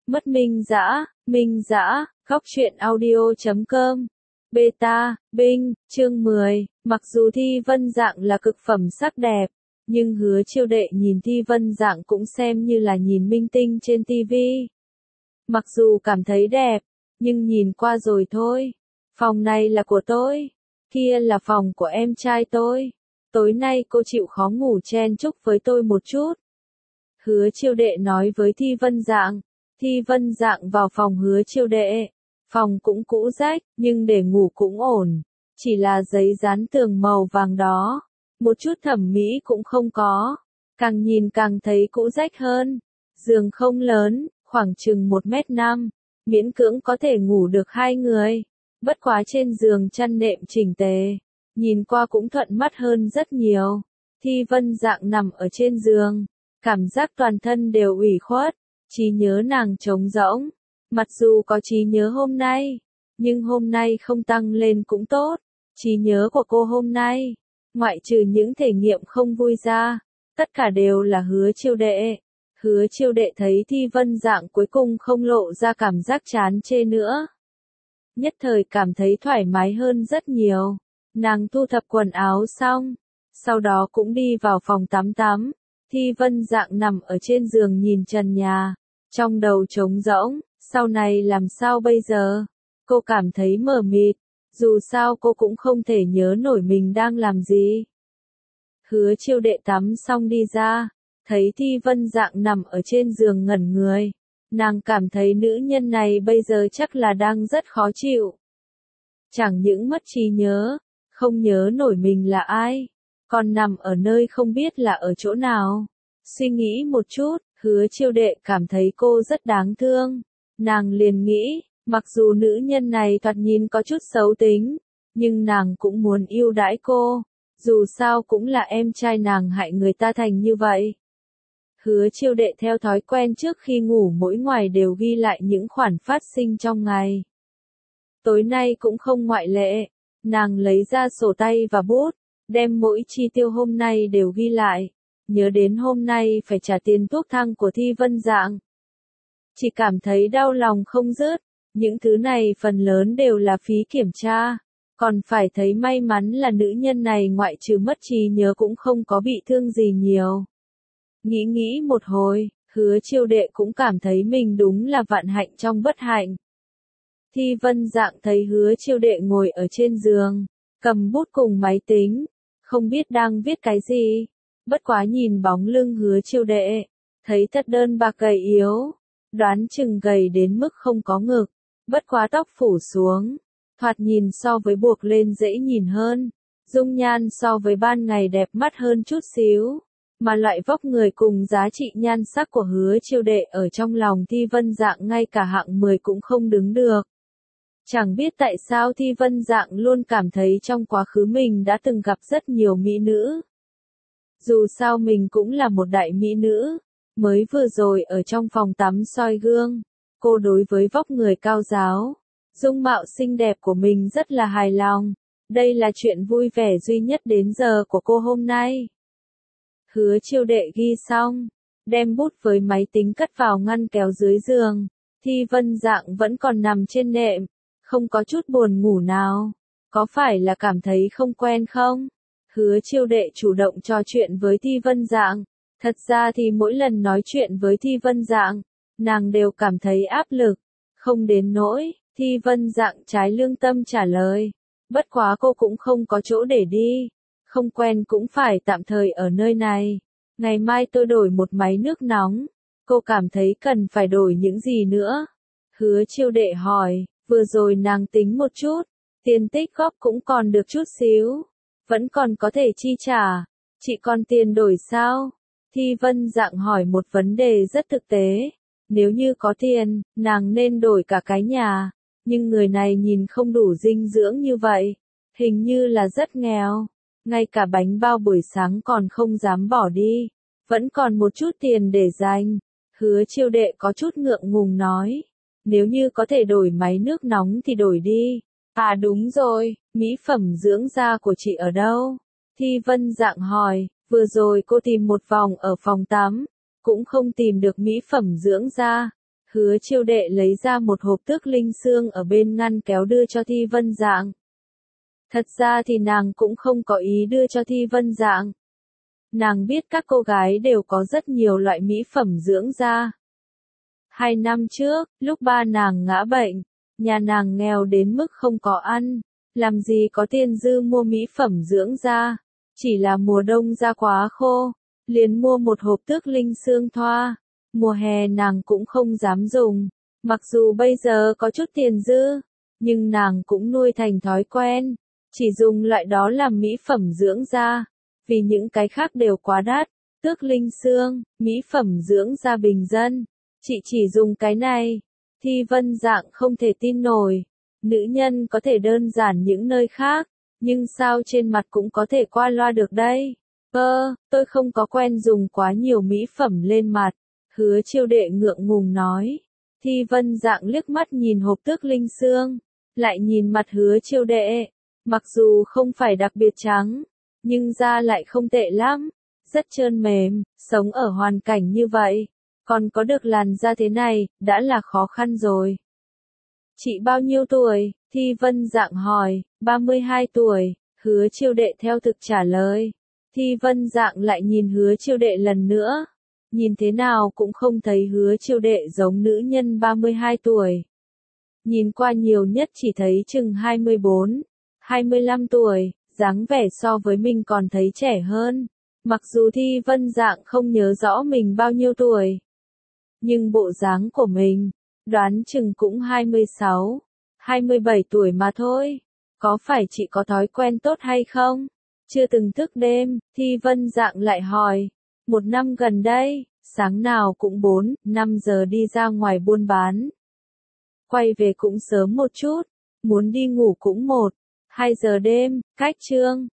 Mất Minh Dã, khóc chuyện audio.com. Beta, Binh, chương 10, mặc dù Thi Vân Dạng là cực phẩm sắc đẹp, nhưng Hứa Chiêu Đệ nhìn Thi Vân Dạng cũng xem như là nhìn minh tinh trên TV. Mặc dù cảm thấy đẹp, nhưng nhìn qua rồi thôi. Phòng này là của tôi, kia là phòng của em trai tôi. Tối nay cô chịu khó ngủ chen chúc với tôi một chút. Hứa Chiêu Đệ nói với Thi Vân Dạng. Thi Vân Dạng vào phòng Hứa Chiêu Đệ. Phòng cũng cũ rách, nhưng để ngủ cũng ổn. Chỉ là giấy dán tường màu vàng đó. Một chút thẩm mỹ cũng không có. Càng nhìn càng thấy cũ rách hơn. Giường không lớn, khoảng chừng 1m5. Miễn cưỡng có thể ngủ được 2 người. Bất quá trên giường chăn nệm chỉnh tề. Nhìn qua cũng thuận mắt hơn rất nhiều. Thi Vân Dạng nằm ở trên giường. Cảm giác toàn thân đều ủy khuất. Trí nhớ nàng trống rỗng. Mặc dù có trí nhớ hôm nay, nhưng hôm nay không tăng lên cũng tốt. Trí nhớ của cô hôm nay, ngoại trừ những thể nghiệm không vui ra, tất cả đều là Hứa Chiêu Đệ. Hứa Chiêu Đệ thấy Thi Vân Dạng cuối cùng không lộ ra cảm giác chán chê nữa. Nhất thời cảm thấy thoải mái hơn rất nhiều. Nàng thu thập quần áo xong, sau đó cũng đi vào phòng tắm. Thi Vân Dạng nằm ở trên giường nhìn trần nhà, trong đầu trống rỗng, sau này làm sao bây giờ? Cô cảm thấy mờ mịt, dù sao cô cũng không thể nhớ nổi mình đang làm gì. Hứa Chiêu Đệ tắm xong đi ra, thấy Thi Vân Dạng nằm ở trên giường ngẩn người. Nàng cảm thấy nữ nhân này bây giờ chắc là đang rất khó chịu. Chẳng những mất trí nhớ, không nhớ nổi mình là ai, còn nằm ở nơi không biết là ở chỗ nào. Suy nghĩ một chút, Hứa Chiêu Đệ cảm thấy cô rất đáng thương. Nàng liền nghĩ, mặc dù nữ nhân này thoạt nhìn có chút xấu tính, nhưng nàng cũng muốn yêu đãi cô. Dù sao cũng là em trai nàng hại người ta thành như vậy. Hứa Chiêu Đệ theo thói quen trước khi ngủ mỗi ngày đều ghi lại những khoản phát sinh trong ngày. Tối nay cũng không ngoại lệ. Nàng lấy ra sổ tay và bút, đem mỗi chi tiêu hôm nay đều ghi lại. Nhớ đến hôm nay phải trả tiền thuốc thang của Thi Vân Dạng. Chỉ cảm thấy đau lòng không dứt. Những thứ này phần lớn đều là phí kiểm tra. Còn phải thấy may mắn là nữ nhân này ngoại trừ mất trí nhớ cũng không có bị thương gì nhiều. Nghĩ một hồi, Hứa Chiêu Đệ cũng cảm thấy mình đúng là vạn hạnh trong bất hạnh. Thi Vân Dạng thấy Hứa Chiêu Đệ ngồi ở trên giường, cầm bút cùng máy tính, không biết đang viết cái gì. Bất quá nhìn bóng lưng Hứa Chiêu Đệ, thấy thật đơn bạc gầy yếu, đoán chừng gầy đến mức không có ngực, bất quá tóc phủ xuống, thoạt nhìn so với buộc lên dễ nhìn hơn, dung nhan so với ban ngày đẹp mắt hơn chút xíu, mà loại vóc người cùng giá trị nhan sắc của Hứa Chiêu Đệ ở trong lòng Thi Vân Dạng ngay cả hạng 10 cũng không đứng được. Chẳng biết tại sao Thi Vân Dạng luôn cảm thấy trong quá khứ mình đã từng gặp rất nhiều mỹ nữ. Dù sao mình cũng là một đại mỹ nữ, mới vừa rồi ở trong phòng tắm soi gương, cô đối với vóc người cao ráo, dung mạo xinh đẹp của mình rất là hài lòng. Đây là chuyện vui vẻ duy nhất đến giờ của cô hôm nay. Hứa Chiêu Đệ ghi xong, đem bút với máy tính cất vào ngăn kéo dưới giường. Thi Vân Dạng vẫn còn nằm trên nệm, không có chút buồn ngủ nào. Có phải là cảm thấy không quen không? Hứa Chiêu Đệ chủ động trò chuyện với Thi Vân Dạng. Thật ra thì mỗi lần nói chuyện với Thi Vân Dạng, nàng đều cảm thấy áp lực. Không đến nỗi, Thi Vân Dạng trái lương tâm trả lời. Bất quá cô cũng không có chỗ để đi. Không quen cũng phải tạm thời ở nơi này. Ngày mai tôi đổi một máy nước nóng. Cô cảm thấy cần phải đổi những gì nữa? Hứa Chiêu Đệ hỏi, vừa rồi nàng tính một chút. Tiền tích góp cũng còn được chút xíu. Vẫn còn có thể chi trả. Chị còn tiền đổi sao? Thi Vân Dạng hỏi một vấn đề rất thực tế. Nếu như có tiền, nàng nên đổi cả cái nhà. Nhưng người này nhìn không đủ dinh dưỡng như vậy. Hình như là rất nghèo. Ngay cả bánh bao buổi sáng còn không dám bỏ đi. Vẫn còn một chút tiền để dành. Hứa Chiêu Đệ có chút ngượng ngùng nói. Nếu như có thể đổi máy nước nóng thì đổi đi. À đúng rồi, mỹ phẩm dưỡng da của chị ở đâu? Thi Vân Dạng hỏi, vừa rồi cô tìm một vòng ở phòng tắm, cũng không tìm được mỹ phẩm dưỡng da. Hứa Chiêu Đệ lấy ra một hộp tước linh xương ở bên ngăn kéo đưa cho Thi Vân Dạng. Thật ra thì nàng cũng không có ý đưa cho Thi Vân Dạng. Nàng biết các cô gái đều có rất nhiều loại mỹ phẩm dưỡng da. 2 năm trước, lúc ba nàng ngã bệnh, nhà nàng nghèo đến mức không có ăn, làm gì có tiền dư mua mỹ phẩm dưỡng da, chỉ là mùa đông da quá khô, liền mua một hộp tước linh xương thoa, mùa hè nàng cũng không dám dùng, mặc dù bây giờ có chút tiền dư, nhưng nàng cũng nuôi thành thói quen, chỉ dùng loại đó làm mỹ phẩm dưỡng da, vì những cái khác đều quá đắt, tước linh xương, mỹ phẩm dưỡng da bình dân. Chị chỉ dùng cái này. Thi Vân Dạng không thể tin nổi. Nữ nhân có thể đơn giản những nơi khác, nhưng sao trên mặt cũng có thể qua loa được đây? Tôi không có quen dùng quá nhiều mỹ phẩm lên mặt. Hứa Chiêu Đệ ngượng ngùng nói. Thi Vân Dạng liếc mắt nhìn hộp tước linh xương, lại nhìn mặt Hứa Chiêu Đệ. Mặc dù không phải đặc biệt trắng, nhưng da lại không tệ lắm, rất trơn mềm, sống ở hoàn cảnh như vậy. Còn có được làn da thế này, đã là khó khăn rồi. Chị bao nhiêu tuổi? Thi Vân Dạng hỏi. 32 tuổi, Hứa Chiêu Đệ theo thực trả lời. Thi Vân Dạng lại nhìn Hứa Chiêu Đệ lần nữa. Nhìn thế nào cũng không thấy Hứa Chiêu Đệ giống nữ nhân 32 tuổi. Nhìn qua nhiều nhất chỉ thấy chừng 24, 25 tuổi, dáng vẻ so với mình còn thấy trẻ hơn. Mặc dù Thi Vân Dạng không nhớ rõ mình bao nhiêu tuổi. Nhưng bộ dáng của mình, đoán chừng cũng 26, 27 tuổi mà thôi. Có phải chị có thói quen tốt hay không? Chưa từng thức đêm, Thi Vân Dạng lại hỏi. 1 năm gần đây, sáng nào cũng 4, 5 giờ đi ra ngoài buôn bán. Quay về cũng sớm một chút, muốn đi ngủ cũng 1, 2 giờ đêm, cách chương.